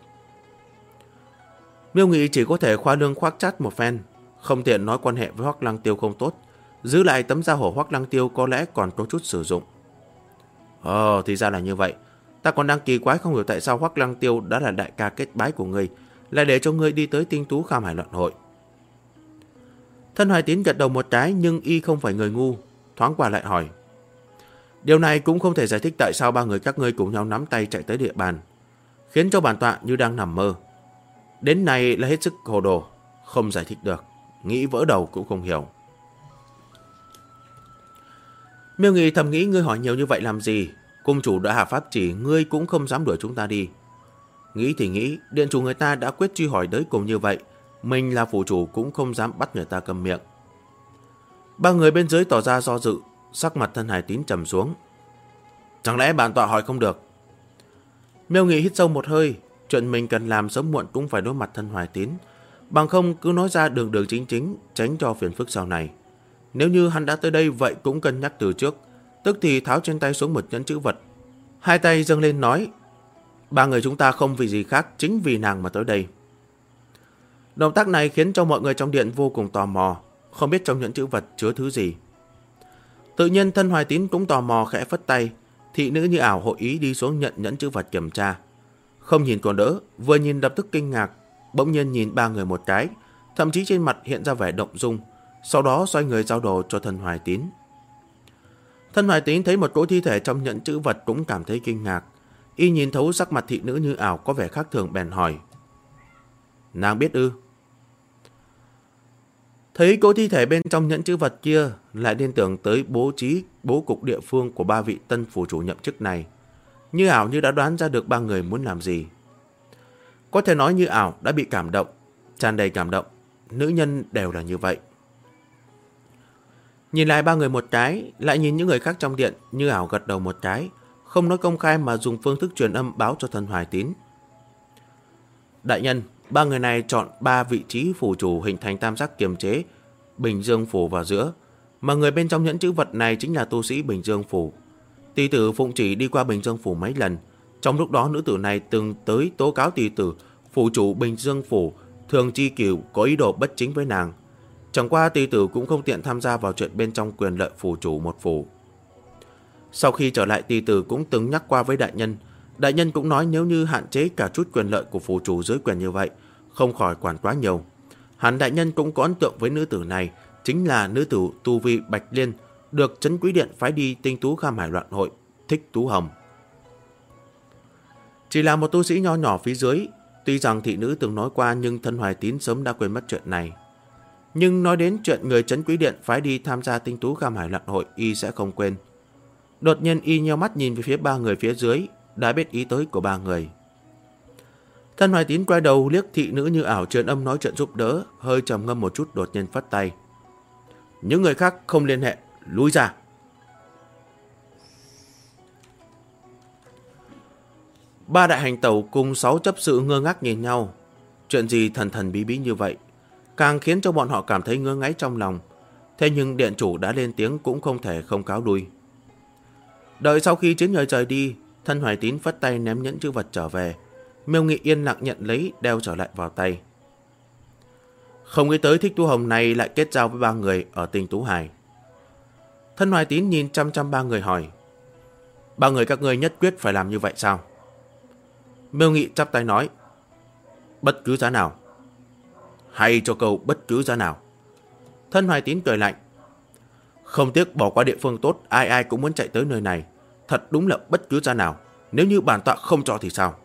Miêu Nghị chỉ có thể khoa lương khoác chát một phen, không tiện nói quan hệ với Hoắc Lăng Tiêu không tốt, giữ lại tấm da hổ Hoắc Lăng Tiêu có lẽ còn có chút sử dụng. Thì ra là như vậy. Ta còn đang kỳ quái không hiểu tại sao Hoắc Lăng Tiêu đã là đại ca kết bái của ngươi, lại để cho ngươi đi tới Tinh Tú Kham Hải luận hội. Thân Hoài Tín gật đầu một cái, nhưng y không phải người ngu, thoáng qua lại hỏi: "Điều này cũng không thể giải thích tại sao ba người các ngươi cùng nhau nắm tay chạy tới địa bàn, khiến cho bản tọa như đang nằm mơ. Đến này là hết sức hồ đồ, không giải thích được, nghĩ vỡ đầu cũng không hiểu." Miêu Nghị thầm nghĩ: ngươi hỏi nhiều như vậy làm gì? Cung chủ đã hạ pháp chỉ, ngươi cũng không dám đuổi chúng ta đi. Nghĩ thì nghĩ, điện chủ người ta đã quyết truy hỏi tới cùng như vậy, mình là phủ chủ cũng không dám bắt người ta câm miệng. Ba người bên dưới tỏ ra do dự, sắc mặt Thân Hoài Tín trầm xuống. Chẳng lẽ bản tọa hỏi không được? Miêu Nghị hít sâu một hơi, chuyện mình cần làm sớm muộn cũng phải đối mặt Thân Hoài Tín, bằng không cứ nói ra đường đường chính chính, tránh cho phiền phức sau này. Nếu như hắn đã tới đây vậy cũng cân nhắc từ trước, tức thì tháo trên tay xuống một nhẫn chữ vật, hai tay dâng lên nói: ba người chúng ta không vì gì khác, chính vì nàng mà tới đây. Động tác này khiến cho mọi người trong điện vô cùng tò mò, không biết trong nhẫn chữ vật chứa thứ gì. Tự nhiên Thân Hoài Tín cũng tò mò khẽ phất tay, thị nữ Như Ảo hội ý đi xuống nhận nhẫn chữ vật kiểm tra. Không nhìn còn đỡ, vừa nhìn lập tức kinh ngạc, bỗng nhiên nhìn ba người một cái, thậm chí trên mặt hiện ra vẻ động dung, sau đó xoay người giao đồ cho Thân Hoài Tín. Thân Hoài Tín thấy một cỗ thi thể trong nhẫn chữ vật cũng cảm thấy kinh ngạc, y nhìn thấu sắc mặt thị nữ Như Ảo có vẻ khác thường bèn hỏi: nàng biết ư? Thấy cỗ thi thể bên trong nhẫn chữ vật kia, lại liên tưởng tới bố cục địa phương của ba vị tân phủ chủ nhậm chức này. Như Ảo như đã đoán ra được ba người muốn làm gì. Có thể nói Như Ảo đã bị cảm động, tràn đầy cảm động, nữ nhân đều là như vậy. Nhìn lại ba người một cái, lại nhìn những người khác trong điện, Như Ảo gật đầu một cái, không nói công khai mà dùng phương thức truyền âm báo cho thân Hoài Tín. Đại nhân, ba người này chọn 3 vị trí phủ chủ hình thành tam giác kiềm chế Bình Dương phủ vào giữa, mà người bên trong nhẫn chữ vật này chính là tu sĩ Bình Dương phủ. Tỷ tử Phụng Chỉ đi qua Bình Dương phủ mấy lần, trong lúc đó nữ tử này từng tới tố cáo tỷ tử phủ chủ Bình Dương phủ Thường Chi Cửu có ý đồ bất chính với nàng. Chẳng qua tỷ tử cũng không tiện tham gia vào chuyện bên trong quyền lợi phủ chủ một phủ. Sau khi trở lại, tỷ tử cũng từng nhắc qua với đại nhân cũng nói nếu như hạn chế cả chút quyền lợi của phủ chủ dưới quyền như vậy, không khỏi quản quá nhiều. Hẳn đại nhân cũng có ấn tượng với nữ tử này, chính là nữ tử tu vi Bạch Liên, được Trấn Quý Điện phái đi tinh tú Kham Hải Loạn Hội, Thích Tú Hồng. Chỉ là một tu sĩ nho nhỏ phía dưới, tuy rằng thị nữ từng nói qua nhưng thân Hoài Tín sớm đã quên mất chuyện này. Nhưng nói đến chuyện người Trấn Quý Điện phái đi tham gia tinh tú Kham Hải Loạn Hội, y sẽ không quên. Đột nhiên y nheo mắt nhìn về phía ba người phía dưới, đã biết ý tới của ba người. Thân Hoài Tín quay đầu liếc thị nữ Như Ảo truyền âm nói chuyện giúp đỡ, hơi trầm ngâm một chút đột nhiên phất tay. Những người khác không liên hệ, lui ra. Ba đại hành tẩu cùng 6 chấp sự ngơ ngác nhìn nhau. Chuyện gì thần thần bí bí như vậy, càng khiến cho bọn họ cảm thấy ngứa ngáy trong lòng. Thế nhưng điện chủ đã lên tiếng cũng không thể không cáo lui. Đợi sau khi chiến người rời đi, thân Hoài Tín phất tay ném nhẫn chữ vật trở về. Miêu Nghị yên lặng nhận lấy, đeo trở lại vào tay. Không nghĩ tới Thích Tú Hồng này lại kết giao với ba người ở Tinh Tú Hải. Thân Hoài Tín nhìn chăm chăm ba người hỏi, ba người các ngươi nhất quyết phải làm như vậy sao? Miêu Nghị chắp tay nói, bất cứ giá nào. Hay cho câu bất cứ giá nào. Thân Hoài Tín cười lạnh, không tiếc bỏ qua địa phương tốt, ai ai cũng muốn chạy tới nơi này. Thật đúng là bất cứ giá nào. Nếu như bản tọa không cho thì sao?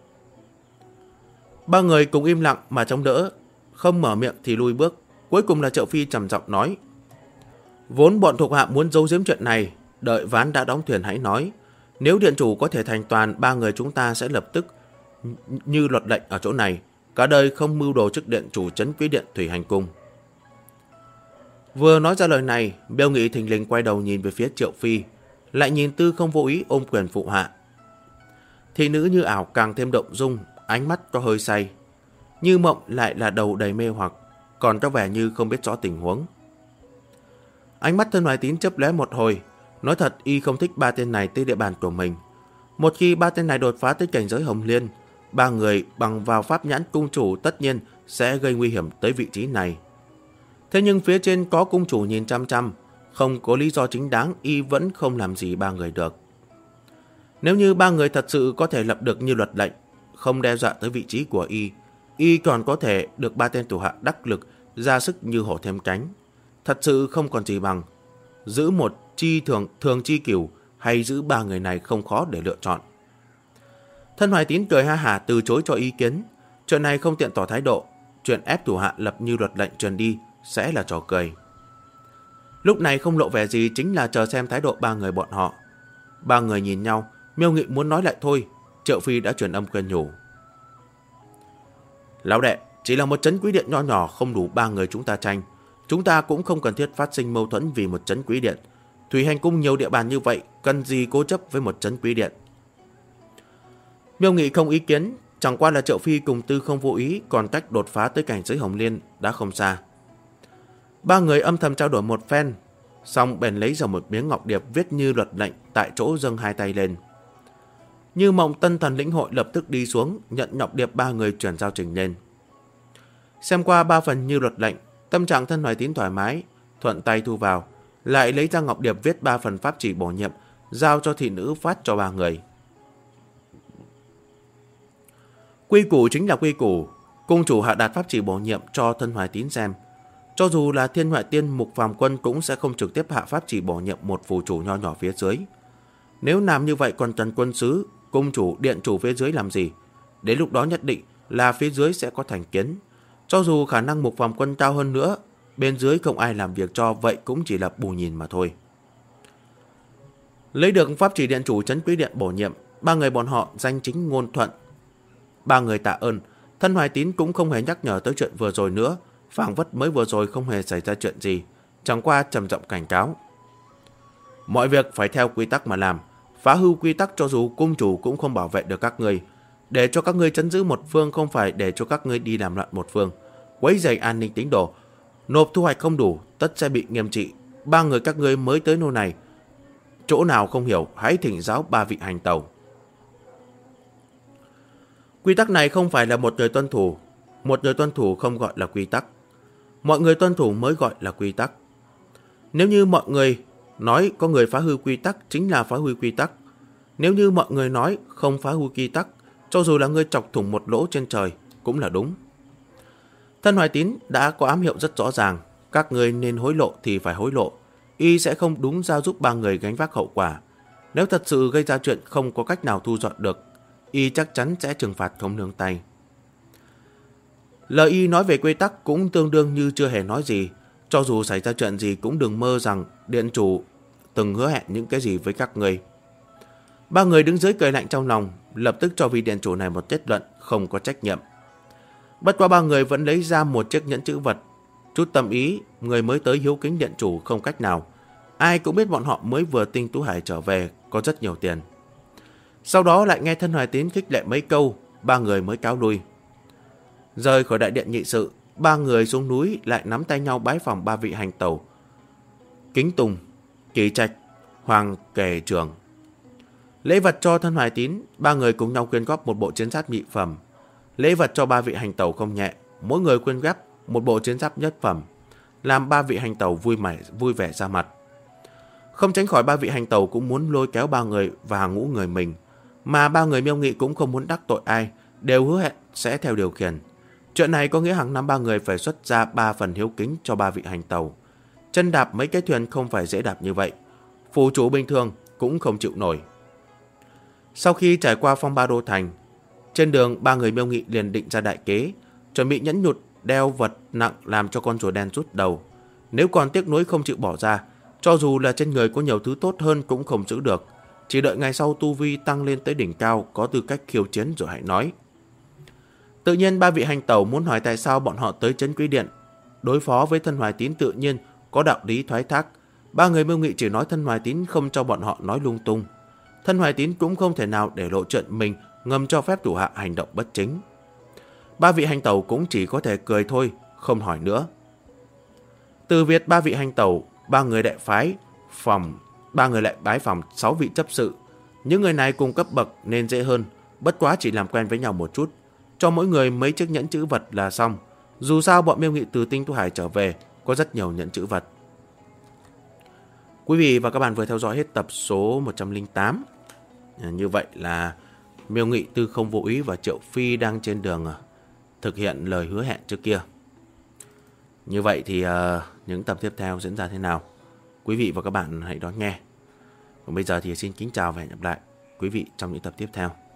Ba người cùng im lặng mà chống đỡ, không mở miệng thì lui bước. Cuối cùng là Triệu Phi trầm giọng nói, vốn bọn thuộc hạ muốn giấu giếm chuyện này, đợi ván đã đóng thuyền hãy nói. Nếu điện chủ có thể thành toàn, ba người chúng ta sẽ lập tức như luật lệnh ở chỗ này, cả đời không mưu đồ chức điện chủ Trấn Quý Điện Thủy Hành Cung. Vừa nói ra lời này, Miêu Nghị thình lình quay đầu nhìn về phía Triệu Phi, lại nhìn Tư Không vô ý ôm quyền phụ hạ. Thị nữ Như Ảo càng thêm động dung, ánh mắt có hơi say. Như Mộng lại là đầu đầy mê hoặc, còn có vẻ như không biết rõ tình huống. Ánh mắt thân Hoài Tín chớp lóe một hồi, nói thật y không thích ba tên này tới địa bàn của mình. Một khi ba tên này đột phá tới cảnh giới Hồng Liên, ba người bằng vào pháp nhãn cung chủ tất nhiên sẽ gây nguy hiểm tới vị trí này. Thế nhưng phía trên có cung chủ nhìn chăm chăm, không có lý do chính đáng y vẫn không làm gì ba người được. Nếu như ba người thật sự có thể lập được như luật lệnh, không đe dọa tới vị trí của y còn có thể được ba tên thủ hạ đắc lực ra sức như hổ thêm cánh. Thật sự không còn gì bằng. Giữ một thường chi cửu hay giữ ba người này không khó để lựa chọn. Thân Hoài Tín cười ha hả từ chối cho ý kiến. Chuyện này không tiện tỏ thái độ. Chuyện ép thủ hạ lập như luật lệnh truyền đi sẽ là trò cười. Lúc này không lộ vẻ gì, chính là chờ xem thái độ ba người bọn họ. Ba người nhìn nhau, Miêu Nghị muốn nói lại thôi, Triệu Phi đã truyền âm khuyên nhủ. Lão đệ, chỉ là một Trấn Quý Điện nho nhỏ không đủ ba người chúng ta tranh. Chúng ta cũng không cần thiết phát sinh mâu thuẫn vì một Trấn Quý Điện. Thủy Hành Cung nhiều địa bàn như vậy, cần gì cố chấp với một Trấn Quý Điện. Miêu Nghị không ý kiến, chẳng qua là Triệu Phi cùng Tư Không vô ý, còn cách đột phá tới cảnh giới Hồng Liên đã không xa. Ba người âm thầm trao đổi một phen, xong bèn lấy ra một miếng ngọc điệp viết như luật lệnh, tại chỗ dâng hai tay lên. Như Mộng tân thần lĩnh hội lập tức đi xuống, nhận ngọc điệp ba người chuyển giao trình lên. Xem qua ba phần như luật lệnh, tâm trạng thân Hoài Tín thoải mái, thuận tay thu vào, lại lấy ra ngọc điệp viết ba phần pháp chỉ bổ nhiệm, giao cho thị nữ phát cho ba người. Quy củ chính là quy củ, cung chủ hạ đạt pháp chỉ bổ nhiệm cho thân Hoài Tín xem. Cho dù là Thiên Ngoại Tiên Mục Phàm Quân cũng sẽ không trực tiếp hạ pháp chỉ bổ nhiệm một phù chủ nho nhỏ phía dưới. Nếu làm như vậy còn Trần Quân Sứ, cung chủ, điện chủ phía dưới làm gì? Đến lúc đó nhất định là phía dưới sẽ có thành kiến. Cho dù khả năng Mục Phàm Quân cao hơn nữa, bên dưới không ai làm việc cho, vậy cũng chỉ là bù nhìn mà thôi. Lấy được pháp chỉ điện chủ Trấn Quý Điện bổ nhiệm, ba người bọn họ danh chính ngôn thuận. Ba người tạ ơn, thân Hoài Tín cũng không hề nhắc nhở tới chuyện vừa rồi nữa, phảng phất mới vừa rồi không hề xảy ra chuyện gì, chẳng qua trầm giọng cảnh cáo. Mọi việc phải theo quy tắc mà làm. Phá hư quy tắc cho dù cung chủ cũng không bảo vệ được các ngươi. Để cho các ngươi trấn giữ một phương không phải để cho các ngươi đi làm loạn một phương. Quấy rầy an ninh tín đồ. Nộp thu hoạch không đủ, tất sẽ bị nghiêm trị. 3 người các ngươi mới tới nơi này. Chỗ nào không hiểu, hãy thỉnh giáo 3 vị hành tẩu. Quy tắc này không phải là một người tuân thủ. Một người tuân thủ không gọi là quy tắc. Mọi người tuân thủ mới gọi là quy tắc. Nếu như mọi người nói có người phá hư quy tắc chính là phá hư quy tắc. Nếu như mọi người nói không phá hư quy tắc, cho dù là người chọc thủng một lỗ trên trời cũng là đúng. Thân Hoài Tín đã có ám hiệu rất rõ ràng. Các người nên hối lộ thì phải hối lộ. Y sẽ không đúng ra giúp 3 người gánh vác hậu quả. Nếu thật sự gây ra chuyện không có cách nào thu dọn được, Y chắc chắn sẽ trừng phạt không nương tay. Lời Y nói về quy tắc cũng tương đương như chưa hề nói gì. Cho dù xảy ra chuyện gì cũng đừng mơ rằng điện chủ từng hứa hẹn những cái gì với các người. 3 người đứng dưới cười lạnh trong lòng, lập tức cho vị điện chủ này một kết luận không có trách nhiệm. Bất quá 3 người vẫn lấy ra một chiếc nhẫn chữ vật. Chút tâm ý, người mới tới hiếu kính điện chủ không cách nào. Ai cũng biết bọn họ mới vừa tinh tú hải trở về, có rất nhiều tiền. Sau đó lại nghe Thân Hoài Tín khích lệ mấy câu, 3 người mới cáo lui. Rời khỏi đại điện nghị sự, 3 người xuống núi lại nắm tay nhau bái phòng 3 vị hành tẩu. Kính Tùng, Kỳ Trạch, Hoàng Kề Trường. Lễ vật cho Thân Hoài Tín, 3 người cùng nhau quyên góp một bộ chiến giáp nhị phẩm. Lễ vật cho 3 vị hành tẩu không nhẹ, mỗi người quyên góp một bộ chiến giáp nhất phẩm, làm 3 vị hành tẩu vui vẻ ra mặt. Không tránh khỏi 3 vị hành tẩu cũng muốn lôi kéo 3 người vào hàng ngũ người mình, mà 3 người Miêu Nghị cũng không muốn đắc tội ai, đều hứa hẹn sẽ theo điều khiển. Chuyện này có nghĩa hàng năm 3 người phải xuất ra 3 phần hiếu kính cho 3 vị hành tẩu. Chân đạp mấy cái thuyền không phải dễ đạp như vậy, phù chủ bình thường cũng không chịu nổi. Sau khi trải qua phong ba đô thành, trên đường 3 người Miêu Nghị liền định ra đại kế, chuẩn bị nhẫn nhụt đeo vật nặng làm cho con rùa đen rút đầu. Nếu còn tiếc nuối không chịu bỏ ra, cho dù là trên người có nhiều thứ tốt hơn cũng không giữ được. Chỉ đợi ngày sau tu vi tăng lên tới đỉnh cao, có tư cách khiêu chiến rồi hãy nói. Tự nhiên 3 vị hành tẩu muốn hỏi tại sao bọn họ tới Trấn Quý Điện. Đối phó với Thân Hoài Tín tự nhiên có đạo lý thoái thác. 3 người Miêu Nghị chỉ nói Thân Hoài Tín không cho bọn họ nói lung tung. Thân Hoài Tín cũng không thể nào để lộ chuyện mình ngầm cho phép thủ hạ hành động bất chính. 3 vị hành tẩu cũng chỉ có thể cười thôi, không hỏi nữa. Từ việc 3 vị hành tẩu, 3 người đại phái phòng, 3 người lại bái phòng 6 vị chấp sự. Những người này cùng cấp bậc nên dễ hơn, bất quá chỉ làm quen với nhau một chút, cho mỗi người mấy chiếc nhẫn chữ vật là xong. Dù sao bọn Miêu Nghị từ Tinh Tú Hải trở về có rất nhiều nhẫn chữ vật. Quý vị và các bạn vừa theo dõi hết tập số 108. Như vậy là Miêu Nghị, Tư Không Vô Ý và Triệu Phi đang trên đường thực hiện lời hứa hẹn trước kia. Như vậy thì những tập tiếp theo diễn ra thế nào? Quý vị và các bạn hãy đón nghe. Còn bây giờ thì xin kính chào và hẹn gặp lại quý vị trong những tập tiếp theo.